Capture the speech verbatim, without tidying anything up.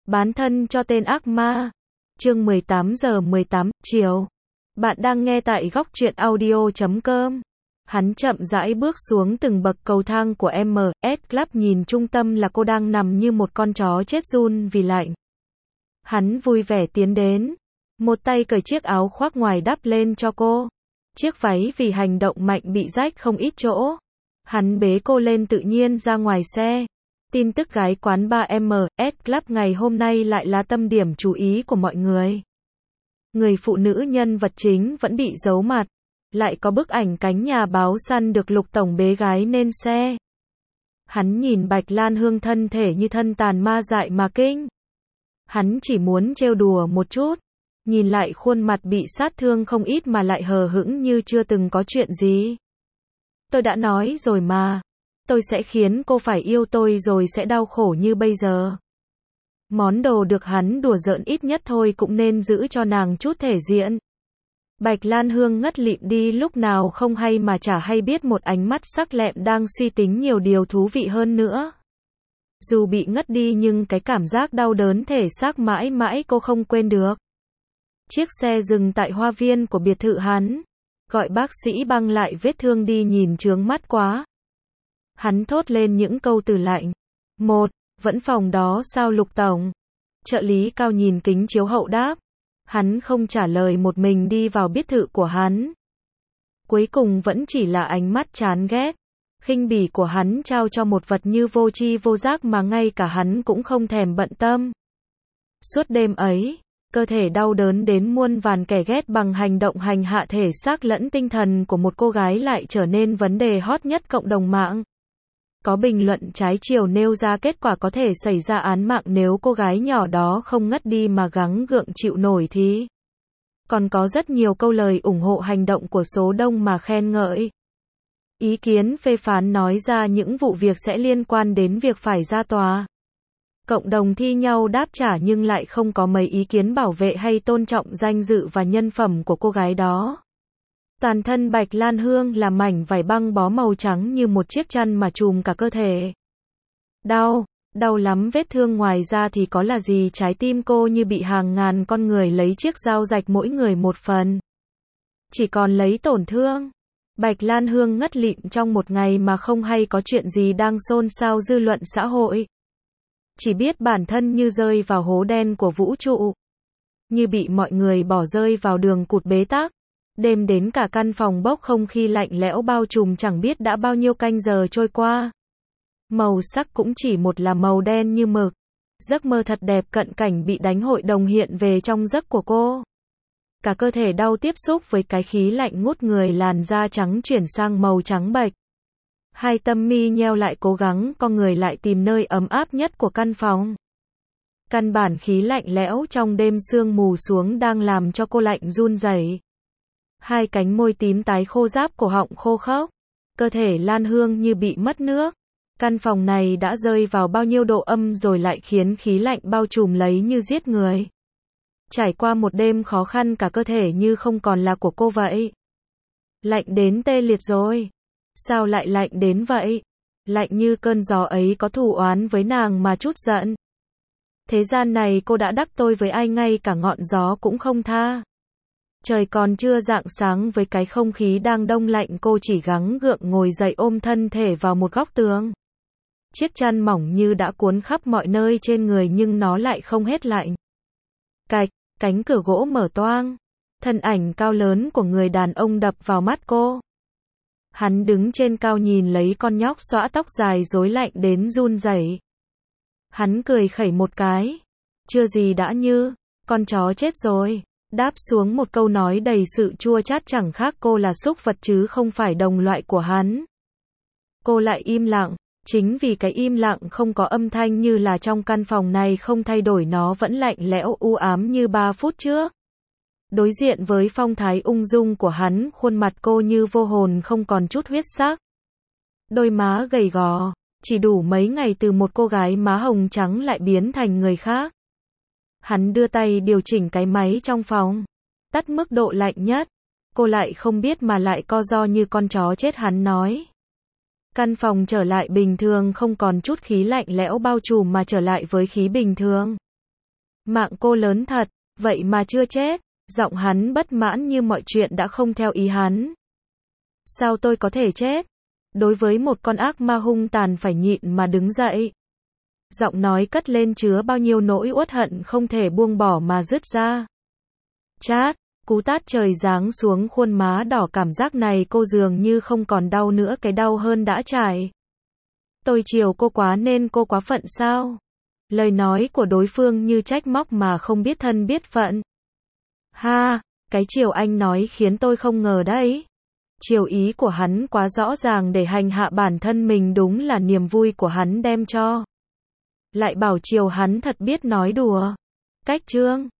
Bán thân cho tên ác ma. Chương mười tám giờ mười tám, chiều. Bạn đang nghe tại góc truyện audio chấm com. Hắn chậm rãi bước xuống từng bậc cầu thang của em ét Club, nhìn trung tâm là cô đang nằm như một con chó chết run vì lạnh. Hắn vui vẻ tiến đến. Một tay cởi chiếc áo khoác ngoài đắp lên cho cô. Chiếc váy vì hành động mạnh bị rách không ít chỗ. Hắn bế cô lên tự nhiên ra ngoài xe. Tin tức gái quán bar em ét Club ngày hôm nay lại là tâm điểm chú ý của mọi người. Người phụ nữ nhân vật chính vẫn bị giấu mặt. Lại có bức ảnh cánh nhà báo săn được Lục tổng bế gái lên xe. Hắn nhìn Bạch Lan Hương thân thể như thân tàn ma dại mà kinh. Hắn chỉ muốn trêu đùa một chút. Nhìn lại khuôn mặt bị sát thương không ít mà lại hờ hững như chưa từng có chuyện gì. Tôi đã nói rồi mà. Tôi sẽ khiến cô phải yêu tôi rồi sẽ đau khổ như bây giờ. Món đồ được hắn đùa giỡn ít nhất thôi cũng nên giữ cho nàng chút thể diện. Bạch Lan Hương ngất lịm đi lúc nào không hay mà chả hay biết một ánh mắt sắc lẹm đang suy tính nhiều điều thú vị hơn nữa. Dù bị ngất đi nhưng cái cảm giác đau đớn thể xác mãi mãi cô không quên được. Chiếc xe dừng tại hoa viên của biệt thự hắn. Gọi bác sĩ băng lại vết thương đi, nhìn chướng mắt quá. Hắn thốt lên những câu từ lạnh. Một, vẫn phòng đó sao Lục tổng? Trợ lý cao nhìn kính chiếu hậu đáp. Hắn không trả lời, một mình đi vào biệt thự của hắn. Cuối cùng vẫn chỉ là ánh mắt chán ghét, khinh bỉ của hắn trao cho một vật như vô tri vô giác mà ngay cả hắn cũng không thèm bận tâm. Suốt đêm ấy, cơ thể đau đớn đến muôn vàn kẻ ghét bằng hành động hành hạ thể xác lẫn tinh thần của một cô gái lại trở nên vấn đề hot nhất cộng đồng mạng. Có bình luận trái chiều nêu ra kết quả có thể xảy ra án mạng nếu cô gái nhỏ đó không ngất đi mà gắng gượng chịu nổi thì. Còn có rất nhiều câu lời ủng hộ hành động của số đông mà khen ngợi. Ý kiến phê phán nói ra những vụ việc sẽ liên quan đến việc phải ra tòa. Cộng đồng thi nhau đáp trả nhưng lại không có mấy ý kiến bảo vệ hay tôn trọng danh dự và nhân phẩm của cô gái đó. Toàn thân Bạch Lan Hương là mảnh vải băng bó màu trắng như một chiếc chăn mà trùm cả cơ thể. Đau, đau lắm, vết thương ngoài ra thì có là gì, trái tim cô như bị hàng ngàn con người lấy chiếc dao rạch mỗi người một phần. Chỉ còn lấy tổn thương. Bạch Lan Hương ngất lịm trong một ngày mà không hay có chuyện gì đang xôn xao dư luận xã hội. Chỉ biết bản thân như rơi vào hố đen của vũ trụ. Như bị mọi người bỏ rơi vào đường cụt bế tắc. Đêm đến cả căn phòng bốc không khí lạnh lẽo bao trùm, chẳng biết đã bao nhiêu canh giờ trôi qua. Màu sắc cũng chỉ một là màu đen như mực. Giấc mơ thật đẹp cận cảnh bị đánh hội đồng hiện về trong giấc của cô. Cả cơ thể đau tiếp xúc với cái khí lạnh ngút người, làn da trắng chuyển sang màu trắng bệch. Hai tâm mi nheo lại cố gắng co người lại tìm nơi ấm áp nhất của căn phòng. Căn bản khí lạnh lẽo trong đêm sương mù xuống đang làm cho cô lạnh run rẩy. Hai cánh môi tím tái khô, ráp cổ họng khô khốc. Cơ thể Lan Hương như bị mất nước. Căn phòng này đã rơi vào bao nhiêu độ âm rồi lại khiến khí lạnh bao trùm lấy như giết người. Trải qua một đêm khó khăn, cả cơ thể như không còn là của cô vậy. Lạnh đến tê liệt rồi. Sao lại lạnh đến vậy? Lạnh như cơn gió ấy có thù oán với nàng mà chút giận. Thế gian này cô đã đắc tội với ai ngay cả ngọn gió cũng không tha. Trời còn chưa rạng sáng với cái không khí đang đông lạnh, cô chỉ gắng gượng ngồi dậy ôm thân thể vào một góc tường. Chiếc chăn mỏng như đã cuốn khắp mọi nơi trên người nhưng nó lại không hết lạnh. Cạch, cánh cửa gỗ mở toang. Thân ảnh cao lớn của người đàn ông đập vào mắt cô. Hắn đứng trên cao nhìn lấy con nhóc xõa tóc dài rối lạnh đến run rẩy. Hắn cười khẩy một cái. Chưa gì đã như, con chó chết rồi. Đáp xuống một câu nói đầy sự chua chát, chẳng khác cô là súc vật chứ không phải đồng loại của hắn. Cô lại im lặng, chính vì cái im lặng không có âm thanh như là trong căn phòng này không thay đổi, nó vẫn lạnh lẽo u ám như ba phút trước. Đối diện với phong thái ung dung của hắn, khuôn mặt cô như vô hồn không còn chút huyết sắc. Đôi má gầy gò, chỉ đủ mấy ngày từ một cô gái má hồng trắng lại biến thành người khác. Hắn đưa tay điều chỉnh cái máy trong phòng, tắt mức độ lạnh nhất. Cô lại không biết mà lại co ro như con chó chết, hắn nói. Căn phòng trở lại bình thường, không còn chút khí lạnh lẽo bao trùm mà trở lại với khí bình thường. Mạng cô lớn thật, vậy mà chưa chết. Giọng hắn bất mãn như mọi chuyện đã không theo ý hắn. Sao tôi có thể chết? Đối với một con ác ma hung tàn phải nhịn mà đứng dậy. Giọng nói cất lên chứa bao nhiêu nỗi uất hận không thể buông bỏ mà dứt ra. Chát, cú tát trời giáng xuống khuôn má đỏ, cảm giác này cô dường như không còn đau nữa, cái đau hơn đã trải. Tôi chiều cô quá nên cô quá phận sao? Lời nói của đối phương như trách móc mà không biết thân biết phận. Ha, cái chiều anh nói khiến tôi không ngờ đấy. Chiều ý của hắn quá rõ ràng để hành hạ bản thân mình, đúng là niềm vui của hắn đem cho. Lại bảo chiều hắn thật biết nói đùa. Cách chương